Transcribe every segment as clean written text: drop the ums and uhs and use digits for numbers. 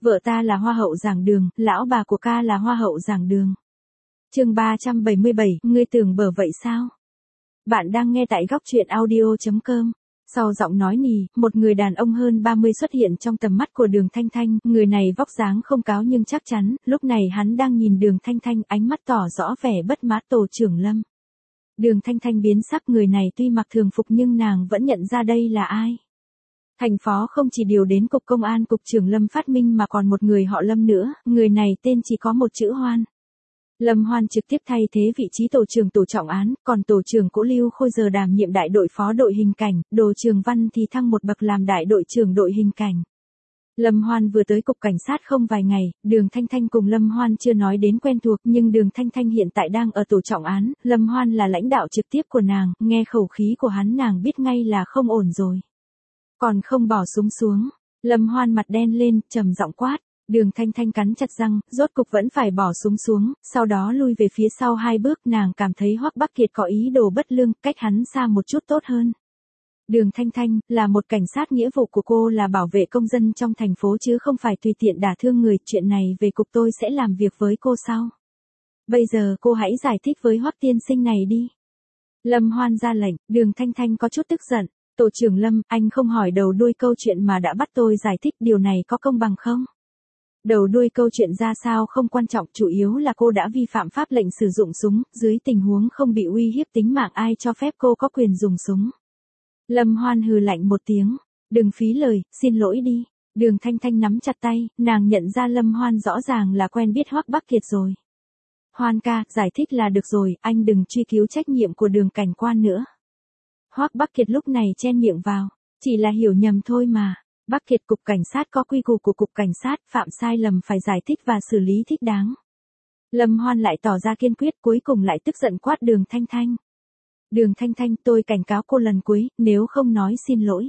Vợ ta là hoa hậu giảng đường, lão bà của ca là hoa hậu giảng đường. Chương 377, ngươi tưởng bở vậy sao? Bạn đang nghe tại góc truyện audio.com. Sau giọng nói nỉ, một người đàn ông hơn 30 xuất hiện trong tầm mắt của Đường Thanh Thanh, người này vóc dáng không cao nhưng chắc chắn, lúc này hắn đang nhìn Đường Thanh Thanh, ánh mắt tỏ rõ vẻ bất mãn. Tổ trưởng Lâm. Đường Thanh Thanh biến sắc, người này tuy mặc thường phục nhưng nàng vẫn nhận ra đây là ai. Thành phó không chỉ điều đến cục công an cục trưởng Lâm Phát Minh mà còn một người họ Lâm nữa, người này tên chỉ có một chữ Hoan. Lâm Hoan trực tiếp thay thế vị trí tổ trưởng tổ trọng án, còn tổ trưởng cũ Lưu Khôi giờ đảm nhiệm đại đội phó đội hình cảnh, Đồ Trường Văn thì thăng một bậc làm đại đội trưởng đội hình cảnh. Lâm Hoan vừa tới cục cảnh sát không vài ngày, Đường Thanh Thanh cùng Lâm Hoan chưa nói đến quen thuộc nhưng Đường Thanh Thanh hiện tại đang ở tổ trọng án, Lâm Hoan là lãnh đạo trực tiếp của nàng, nghe khẩu khí của hắn nàng biết ngay là không ổn rồi. Còn không bỏ súng xuống, Lâm Hoan mặt đen lên, trầm giọng quát. Đường Thanh Thanh cắn chặt răng, rốt cục vẫn phải bỏ súng xuống, sau đó lui về phía sau 2 bước, nàng cảm thấy Hoắc Bắc Kiệt có ý đồ bất lương, cách hắn xa một chút tốt hơn. Đường Thanh Thanh, là một cảnh sát, nghĩa vụ của cô là bảo vệ công dân trong thành phố chứ không phải tùy tiện đả thương người, chuyện này về cục tôi sẽ làm việc với cô sau. Bây giờ cô hãy giải thích với Hoắc tiên sinh này đi. Lâm Hoan ra lệnh, Đường Thanh Thanh có chút tức giận. Tổ trưởng Lâm, anh không hỏi đầu đuôi câu chuyện mà đã bắt tôi giải thích, điều này có công bằng không? Đầu đuôi câu chuyện ra sao không quan trọng, chủ yếu là cô đã vi phạm pháp lệnh sử dụng súng, dưới tình huống không bị uy hiếp tính mạng ai cho phép cô có quyền dùng súng. Lâm Hoan hừ lạnh một tiếng, đừng phí lời, xin lỗi đi. Đường Thanh Thanh nắm chặt tay, nàng nhận ra Lâm Hoan rõ ràng là quen biết Hoắc Bắc Kiệt rồi. Hoan ca, giải thích là được rồi, anh đừng truy cứu trách nhiệm của Đường cảnh quan nữa. Hoắc Bắc Kiệt lúc này chen miệng vào, chỉ là hiểu nhầm thôi mà. Bắc Kiệt, cục cảnh sát có quy củ của cục cảnh sát, phạm sai lầm phải giải thích và xử lý thích đáng. Lâm Hoan lại tỏ ra kiên quyết, cuối cùng lại tức giận quát Đường Thanh Thanh. Đường Thanh Thanh, tôi cảnh cáo cô lần cuối, nếu không nói xin lỗi.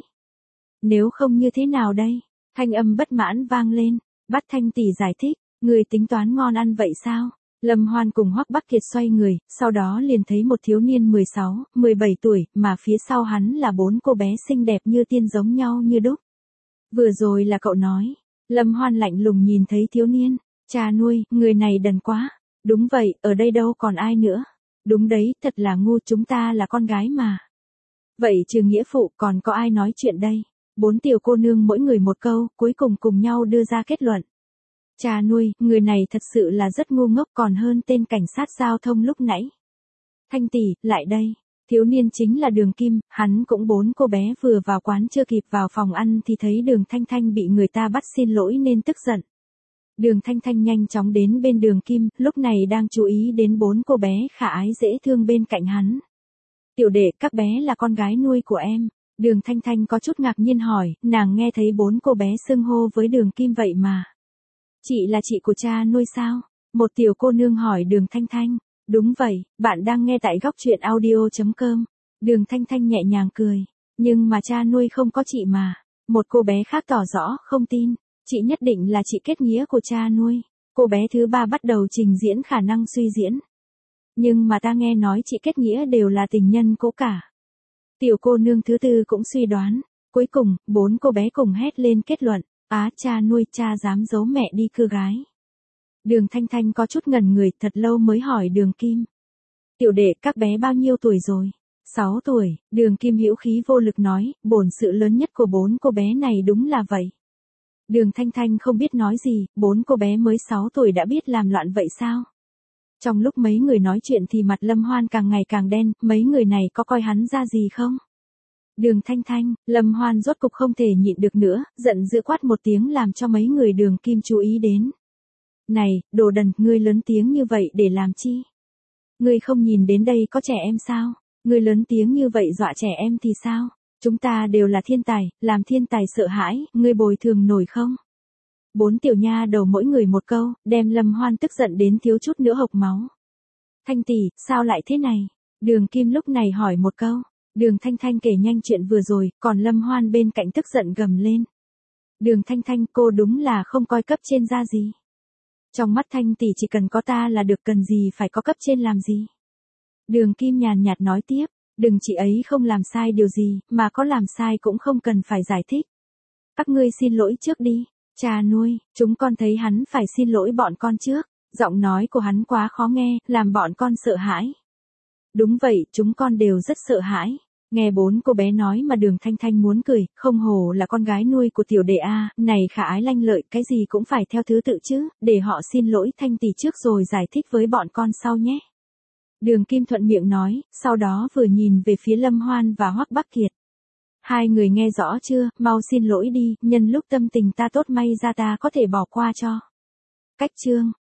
Nếu không như thế nào đây? Thanh âm bất mãn vang lên, bắt Thanh tỷ giải thích, người tính toán ngon ăn vậy sao? Lâm Hoan cùng Hoắc Bắc Kiệt xoay người, sau đó liền thấy một thiếu niên 16, 17 tuổi, mà phía sau hắn là 4 cô bé xinh đẹp như tiên giống nhau như đúc. Vừa rồi là cậu nói. Lâm Hoan lạnh lùng nhìn thấy thiếu niên. Cha nuôi, người này đần quá. Đúng vậy, ở đây đâu còn ai nữa. Đúng đấy, thật là ngu, chúng ta là con gái mà. Vậy trừ nghĩa phụ còn có ai nói chuyện đây? 4 tiểu cô nương mỗi người một câu, cuối cùng cùng nhau đưa ra kết luận. Cha nuôi, người này thật sự là rất ngu ngốc, còn hơn tên cảnh sát giao thông lúc nãy. Thanh tỷ, lại đây. Thiếu niên chính là Đường Kim, hắn cũng 4 cô bé vừa vào quán chưa kịp vào phòng ăn thì thấy Đường Thanh Thanh bị người ta bắt xin lỗi nên tức giận. Đường Thanh Thanh nhanh chóng đến bên Đường Kim, lúc này đang chú ý đến 4 cô bé khả ái dễ thương bên cạnh hắn. Tiểu đệ, các bé là con gái nuôi của em. Đường Thanh Thanh có chút ngạc nhiên hỏi, nàng nghe thấy 4 cô bé xưng hô với Đường Kim vậy mà. Chị là chị của cha nuôi sao? Một tiểu cô nương hỏi Đường Thanh Thanh. Đúng vậy, bạn đang nghe tại góc truyện audio.com. Đường Thanh Thanh nhẹ nhàng cười. Nhưng mà cha nuôi không có chị mà. Một cô bé khác tỏ rõ không tin. Chị nhất định là chị kết nghĩa của cha nuôi. Cô bé thứ 3 bắt đầu trình diễn khả năng suy diễn. Nhưng mà ta nghe nói chị kết nghĩa đều là tình nhân cũ cả. Tiểu cô nương thứ 4 cũng suy đoán. Cuối cùng, 4 cô bé cùng hét lên kết luận. Á, cha nuôi, cha dám giấu mẹ đi cưa gái. Đường Thanh Thanh có chút ngẩn người, thật lâu mới hỏi Đường Kim. Tiểu đệ, các bé bao nhiêu tuổi rồi? 6 tuổi, Đường Kim hữu khí vô lực nói, bổn sự lớn nhất của 4 cô bé này đúng là vậy. Đường Thanh Thanh không biết nói gì, 4 cô bé mới 6 tuổi đã biết làm loạn vậy sao? Trong lúc mấy người nói chuyện thì mặt Lâm Hoan càng ngày càng đen, mấy người này có coi hắn ra gì không? Đường Thanh Thanh, Lâm Hoan rốt cục không thể nhịn được nữa, giận dữ quát một tiếng làm cho mấy người Đường Kim chú ý đến. Này, đồ đần, ngươi lớn tiếng như vậy để làm chi? Ngươi không nhìn đến đây có trẻ em sao? Ngươi lớn tiếng như vậy dọa trẻ em thì sao? Chúng ta đều là thiên tài, làm thiên tài sợ hãi, ngươi bồi thường nổi không? 4 tiểu nha đầu mỗi người một câu, đem Lâm Hoan tức giận đến thiếu chút nữa hộc máu. Thanh tỷ, sao lại thế này? Đường Kim lúc này hỏi một câu. Đường Thanh Thanh kể nhanh chuyện vừa rồi, còn Lâm Hoan bên cạnh tức giận gầm lên. Đường Thanh Thanh, cô đúng là không coi cấp trên ra gì. Trong mắt Thanh tỷ chỉ cần có ta là được, cần gì phải có cấp trên làm gì. Đường Kim nhàn nhạt nói tiếp, đừng chị ấy không làm sai điều gì, mà có làm sai cũng không cần phải giải thích. Các ngươi xin lỗi trước đi. Cha nuôi, chúng con thấy hắn phải xin lỗi bọn con trước. Giọng nói của hắn quá khó nghe, làm bọn con sợ hãi. Đúng vậy, chúng con đều rất sợ hãi. Nghe bốn cô bé nói mà Đường Thanh Thanh muốn cười, không hổ là con gái nuôi của tiểu đệ A, này khả ái lanh lợi, cái gì cũng phải theo thứ tự chứ, để họ xin lỗi Thanh tỷ trước rồi giải thích với bọn con sau nhé. Đường Kim thuận miệng nói, sau đó vừa nhìn về phía Lâm Hoan và Hoắc Bắc Kiệt. Hai người nghe rõ chưa, mau xin lỗi đi, nhân lúc tâm tình ta tốt may ra ta có thể bỏ qua cho. Cách chương